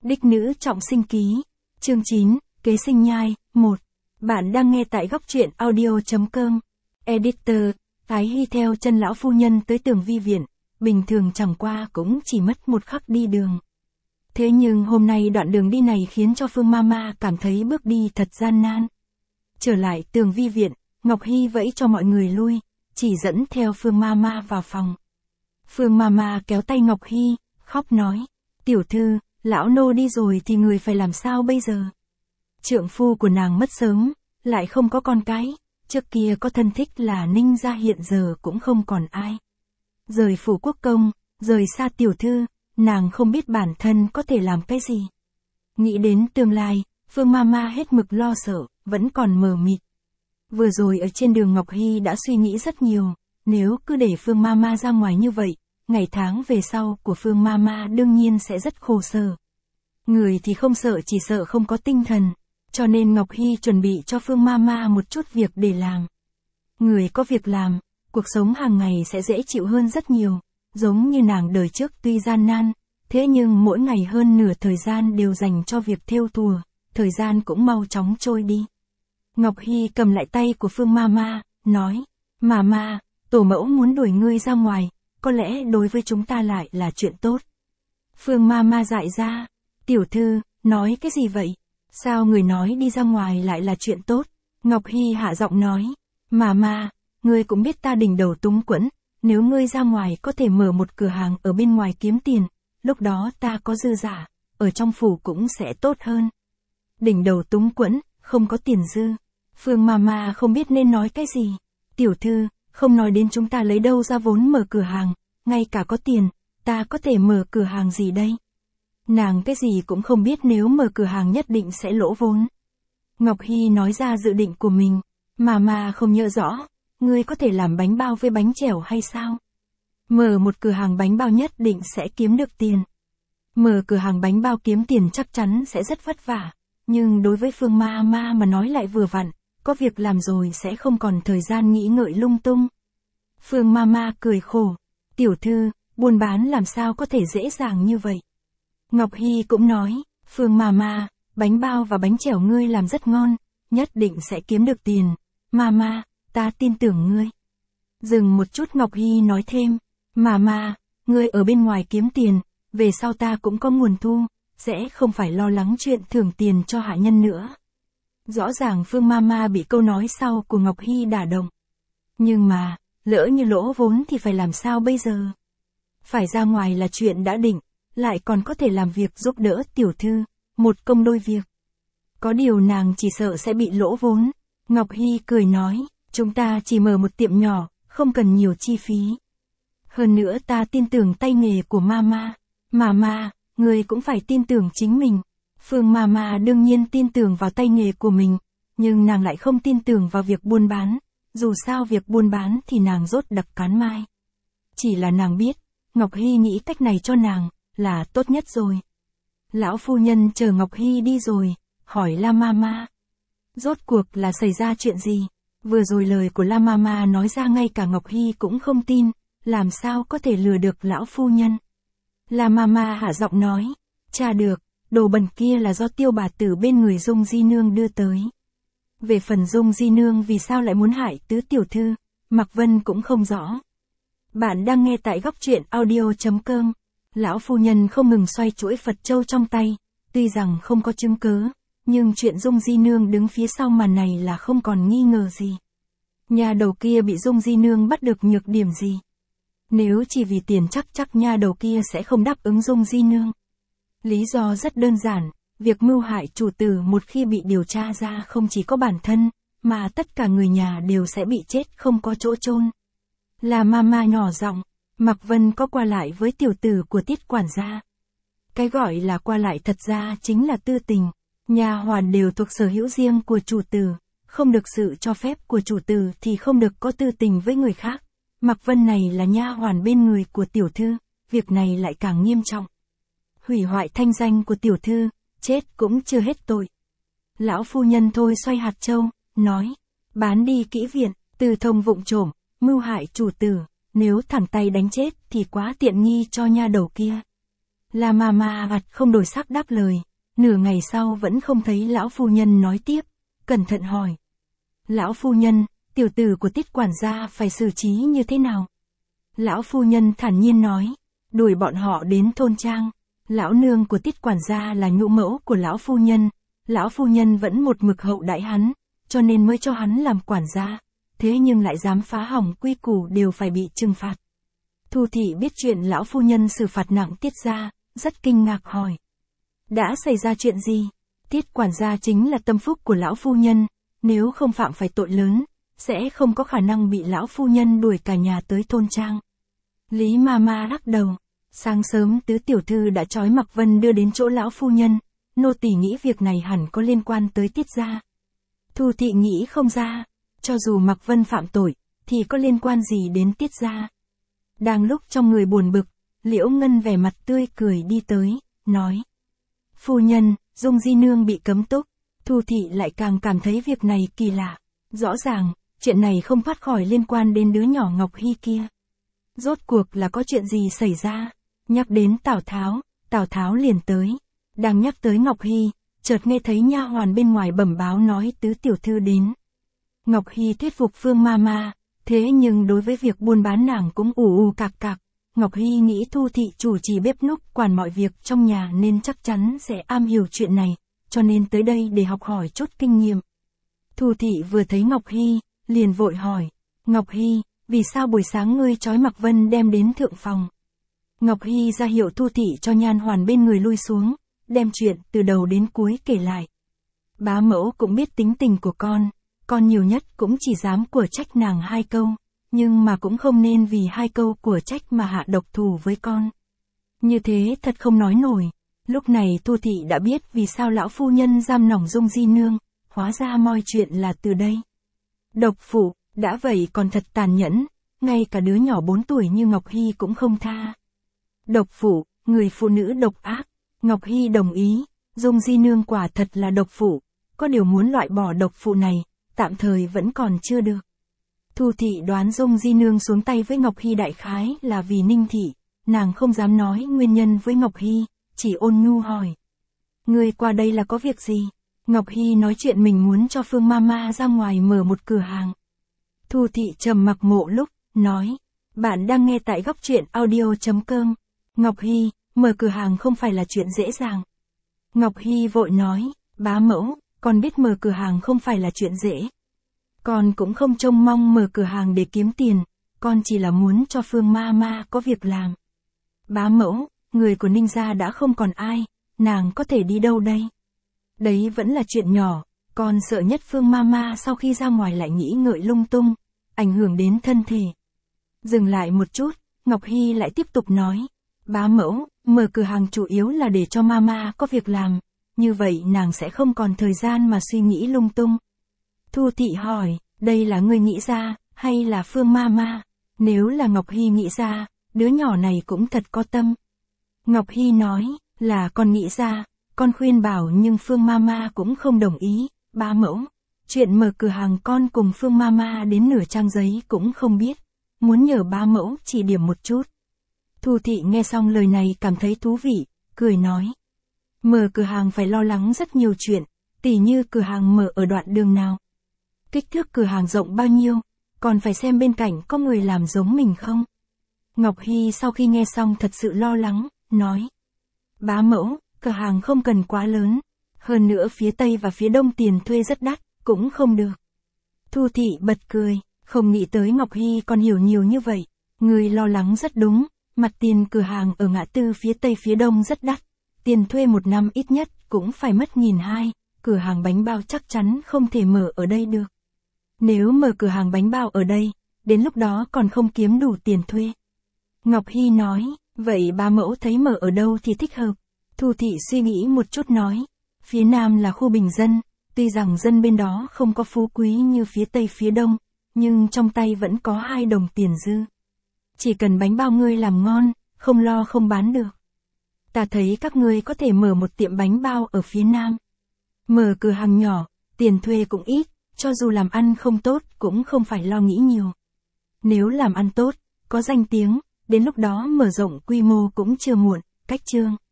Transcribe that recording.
Đích nữ trọng sinh ký. Chương 9, kế sinh nhai, 1. Bạn đang nghe tại góc truyện audio.com. Editor, Thái Hy theo chân lão phu nhân tới Tường Vi viện, bình thường chẳng qua cũng chỉ mất một khắc đi đường. Thế nhưng hôm nay đoạn đường đi này khiến cho Phương Mama cảm thấy bước đi thật gian nan. Trở lại Tường Vi viện, Ngọc Hy vẫy cho mọi người lui, chỉ dẫn theo Phương Mama vào phòng. Phương Mama kéo tay Ngọc Hy, khóc nói, tiểu thư, lão nô đi rồi thì người phải làm sao bây giờ? Trượng phu của nàng mất sớm, lại không có con cái, trước kia có thân thích là Ninh gia hiện giờ cũng không còn ai. Rời phủ quốc công, rời xa tiểu thư, nàng không biết bản thân có thể làm cái gì. Nghĩ đến tương lai, Phương Mama hết mực lo sợ, vẫn còn mờ mịt. Vừa rồi ở trên đường Ngọc Hy đã suy nghĩ rất nhiều, nếu cứ để Phương Mama ra ngoài như vậy, ngày tháng về sau của Phương Mama đương nhiên sẽ rất khổ sở. Người thì không sợ, chỉ sợ không có tinh thần, cho nên Ngọc Hy chuẩn bị cho Phương Mama một chút việc để làm. Người có việc làm, cuộc sống hàng ngày sẽ dễ chịu hơn rất nhiều, giống như nàng đời trước tuy gian nan, thế nhưng mỗi ngày hơn nửa thời gian đều dành cho việc thêu thùa, thời gian cũng mau chóng trôi đi. Ngọc Hy cầm lại tay của Phương Mama, nói, Mama, tổ mẫu muốn đuổi ngươi ra ngoài, có lẽ đối với chúng ta lại là chuyện tốt. Phương Mama dại ra, tiểu thư, nói cái gì vậy? Sao người nói đi ra ngoài lại là chuyện tốt? Ngọc Hy hạ giọng nói, Mama, ngươi cũng biết ta đỉnh đầu túng quẫn, nếu ngươi ra ngoài có thể mở một cửa hàng ở bên ngoài kiếm tiền, lúc đó ta có dư giả, ở trong phủ cũng sẽ tốt hơn. Đỉnh đầu túng quẫn, không có tiền dư. Phương Mama không biết nên nói cái gì. Tiểu thư, không nói đến chúng ta lấy đâu ra vốn mở cửa hàng, ngay cả có tiền, ta có thể mở cửa hàng gì đây? Nàng cái gì cũng không biết, nếu mở cửa hàng nhất định sẽ lỗ vốn. Ngọc Hy nói ra dự định của mình, Mama không nhớ rõ, ngươi có thể làm bánh bao với bánh chèo hay sao? Mở một cửa hàng bánh bao nhất định sẽ kiếm được tiền. Mở cửa hàng bánh bao kiếm tiền chắc chắn sẽ rất vất vả, nhưng đối với Phương Mama mà nói lại vừa vặn, có việc làm rồi sẽ không còn thời gian nghĩ ngợi lung tung. Phương Mama cười khổ, tiểu thư, buôn bán làm sao có thể dễ dàng như vậy? Ngọc Hy cũng nói, Phương Mama, bánh bao và bánh chèo ngươi làm rất ngon, nhất định sẽ kiếm được tiền. Mama, ta tin tưởng ngươi. Dừng một chút Ngọc Hy nói thêm, Mama, ngươi ở bên ngoài kiếm tiền, về sau ta cũng có nguồn thu, sẽ không phải lo lắng chuyện thưởng tiền cho hạ nhân nữa. Rõ ràng Phương Mama bị câu nói sau của Ngọc Hy đả động. Nhưng mà, lỡ như lỗ vốn thì phải làm sao bây giờ? Phải ra ngoài là chuyện đã định, lại còn có thể làm việc giúp đỡ tiểu thư, một công đôi việc. Có điều nàng chỉ sợ sẽ bị lỗ vốn. Ngọc Hy cười nói, chúng ta chỉ mở một tiệm nhỏ, không cần nhiều chi phí. Hơn nữa ta tin tưởng tay nghề của Mama. Mama, người cũng phải tin tưởng chính mình. Phương Mama đương nhiên tin tưởng vào tay nghề của mình, nhưng nàng lại không tin tưởng vào việc buôn bán. Dù sao việc buôn bán thì nàng rốt đặc cán mai. Chỉ là nàng biết, Ngọc Hy nghĩ cách này cho nàng là tốt nhất rồi. Lão phu nhân chờ Ngọc Hy đi rồi, hỏi La Mama. Rốt cuộc là xảy ra chuyện gì? Vừa rồi lời của La Mama nói ra ngay cả Ngọc Hy cũng không tin, làm sao có thể lừa được lão phu nhân? La Mama hạ giọng nói, tra được, đồ bẩn kia là do Tiêu bà tử bên người Dung Di Nương đưa tới. Về phần Dung Di Nương vì sao lại muốn hại tứ tiểu thư, Mạc Vân cũng không rõ. Bạn đang nghe tại góc truyện audio.com. Lão phu nhân không ngừng xoay chuỗi Phật châu trong tay, tuy rằng không có chứng cớ, nhưng chuyện Dung Di Nương đứng phía sau màn này là không còn nghi ngờ gì. Nha đầu kia bị Dung Di Nương bắt được nhược điểm gì? Nếu chỉ vì tiền chắc nha đầu kia sẽ không đáp ứng Dung Di Nương. Lý do rất đơn giản, việc mưu hại chủ tử một khi bị điều tra ra không chỉ có bản thân, mà tất cả người nhà đều sẽ bị chết không có chỗ chôn. Là Mama nhỏ giọng, Mạc Vân có qua lại với tiểu tử của Tiết quản gia. Cái gọi là qua lại thật ra chính là tư tình, nha hoàn đều thuộc sở hữu riêng của chủ tử, không được sự cho phép của chủ tử thì không được có tư tình với người khác. Mạc Vân này là nha hoàn bên người của tiểu thư, việc này lại càng nghiêm trọng. Hủy hoại thanh danh của tiểu thư, chết cũng chưa hết tội. Lão phu nhân thôi xoay hạt châu, nói, bán đi kỹ viện, từ thông vụng trộm, mưu hại chủ tử, nếu thẳng tay đánh chết thì quá tiện nghi cho nha đầu kia. La Mama mặt không đổi sắc đáp lời, nửa ngày sau vẫn không thấy lão phu nhân nói tiếp, cẩn thận hỏi. Lão phu nhân, tiểu tử của Tiết quản gia phải xử trí như thế nào? Lão phu nhân thản nhiên nói, đuổi bọn họ đến thôn trang. Lão nương của Tiết quản gia là nhũ mẫu của lão phu nhân vẫn một mực hậu đãi hắn, cho nên mới cho hắn làm quản gia, thế nhưng lại dám phá hỏng quy củ đều phải bị trừng phạt. Thu thị biết chuyện lão phu nhân xử phạt nặng Tiết gia, rất kinh ngạc hỏi. Đã xảy ra chuyện gì? Tiết quản gia chính là tâm phúc của lão phu nhân, nếu không phạm phải tội lớn, sẽ không có khả năng bị lão phu nhân đuổi cả nhà tới thôn trang. Lý Mama lắc đầu. Sáng sớm tứ tiểu thư đã trói Mạc Vân đưa đến chỗ lão phu nhân, nô tỳ nghĩ việc này hẳn có liên quan tới Tiết gia. Thu thị nghĩ không ra, cho dù Mạc Vân phạm tội, thì có liên quan gì đến Tiết gia. Đang lúc trong người buồn bực, Liễu Ngân vẻ mặt tươi cười đi tới, nói. Phu nhân, Dung Di Nương bị cấm túc. Thu thị lại càng cảm thấy việc này kỳ lạ. Rõ ràng, chuyện này không thoát khỏi liên quan đến đứa nhỏ Ngọc Hy kia. Rốt cuộc là có chuyện gì xảy ra? Nhắc đến Tào Tháo liền tới. Đang nhắc tới Ngọc Hy, chợt nghe thấy nha hoàn bên ngoài bẩm báo nói tứ tiểu thư đến. Ngọc Hy thuyết phục Phương Mama, thế nhưng đối với việc buôn bán nàng cũng ù cạc cạc. Ngọc Hy nghĩ Thu thị chủ trì bếp núc quản mọi việc trong nhà nên chắc chắn sẽ am hiểu chuyện này, cho nên tới đây để học hỏi chút kinh nghiệm. Thu thị vừa thấy Ngọc Hy, liền vội hỏi, Ngọc Hy, vì sao buổi sáng ngươi trói Mạc Vân đem đến thượng phòng? Ngọc Hy ra hiệu Thu thị cho nhan hoàn bên người lui xuống, đem chuyện từ đầu đến cuối kể lại. Bá mẫu cũng biết tính tình của con nhiều nhất cũng chỉ dám của trách nàng 2 câu, nhưng mà cũng không nên vì 2 câu của trách mà hạ độc thủ với con. Như thế thật không nói nổi. Lúc này Thu thị đã biết vì sao lão phu nhân giam nỏng Dung Di Nương, hóa ra mọi chuyện là từ đây. Độc phụ, đã vậy còn thật tàn nhẫn, ngay cả đứa nhỏ 4 tuổi như Ngọc Hy cũng không tha. Độc phụ, người phụ nữ độc ác. Ngọc Hy đồng ý, Dung Di Nương quả thật là độc phụ, có điều muốn loại bỏ độc phụ này, tạm thời vẫn còn chưa được. Thu thị đoán Dung Di Nương xuống tay với Ngọc Hy đại khái là vì Ninh thị, nàng không dám nói nguyên nhân với Ngọc Hy, chỉ ôn nhu hỏi. Ngươi qua đây là có việc gì? Ngọc Hy nói chuyện mình muốn cho Phương Mama ra ngoài mở một cửa hàng. Thu thị trầm mặc một lúc, nói. Bạn đang nghe tại góc truyện audio.com. Ngọc Hy, mở cửa hàng không phải là chuyện dễ dàng. Ngọc Hy vội nói, bá mẫu, con biết mở cửa hàng không phải là chuyện dễ. Con cũng không trông mong mở cửa hàng để kiếm tiền, con chỉ là muốn cho Phương Mama có việc làm. Bá mẫu, người của Ninh gia đã không còn ai, nàng có thể đi đâu đây? Đấy vẫn là chuyện nhỏ, con sợ nhất Phương Mama sau khi ra ngoài lại nghĩ ngợi lung tung, ảnh hưởng đến thân thể. Dừng lại một chút, Ngọc Hy lại tiếp tục nói, bá mẫu, mở cửa hàng chủ yếu là để cho Mama có việc làm, như vậy nàng sẽ không còn thời gian mà suy nghĩ lung tung. Thu thị hỏi, đây là ngươi nghĩ ra, hay là Phương Mama? Nếu là Ngọc Hy nghĩ ra, đứa nhỏ này cũng thật có tâm. Ngọc Hy nói, là con nghĩ ra, con khuyên bảo nhưng Phương Mama cũng không đồng ý, bá mẫu. Chuyện mở cửa hàng con cùng Phương Mama đến nửa trang giấy cũng không biết, muốn nhờ bá mẫu chỉ điểm một chút. Thu thị nghe xong lời này cảm thấy thú vị, cười nói. Mở cửa hàng phải lo lắng rất nhiều chuyện, tỉ như cửa hàng mở ở đoạn đường nào. Kích thước cửa hàng rộng bao nhiêu, còn phải xem bên cạnh có người làm giống mình không. Ngọc Hy sau khi nghe xong thật sự lo lắng, nói. Bá mẫu, cửa hàng không cần quá lớn, hơn nữa phía Tây và phía Đông tiền thuê rất đắt, cũng không được. Thu thị bật cười, không nghĩ tới Ngọc Hy còn hiểu nhiều như vậy. Người lo lắng rất đúng, mặt tiền cửa hàng ở ngã tư phía Tây phía Đông rất đắt, tiền thuê 1 năm ít nhất cũng phải mất 1.200, cửa hàng bánh bao chắc chắn không thể mở ở đây được. Nếu mở cửa hàng bánh bao ở đây, đến lúc đó còn không kiếm đủ tiền thuê. Ngọc Hy nói, vậy bá mẫu thấy mở ở đâu thì thích hợp? Thu thị suy nghĩ một chút nói, phía Nam là khu bình dân, tuy rằng dân bên đó không có phú quý như phía Tây phía Đông, nhưng trong tay vẫn có 2 đồng tiền dư. Chỉ cần bánh bao ngươi làm ngon, không lo không bán được. Ta thấy các ngươi có thể mở một tiệm bánh bao ở phía Nam. Mở cửa hàng nhỏ, tiền thuê cũng ít, cho dù làm ăn không tốt cũng không phải lo nghĩ nhiều. Nếu làm ăn tốt, có danh tiếng, đến lúc đó mở rộng quy mô cũng chưa muộn, cách chương.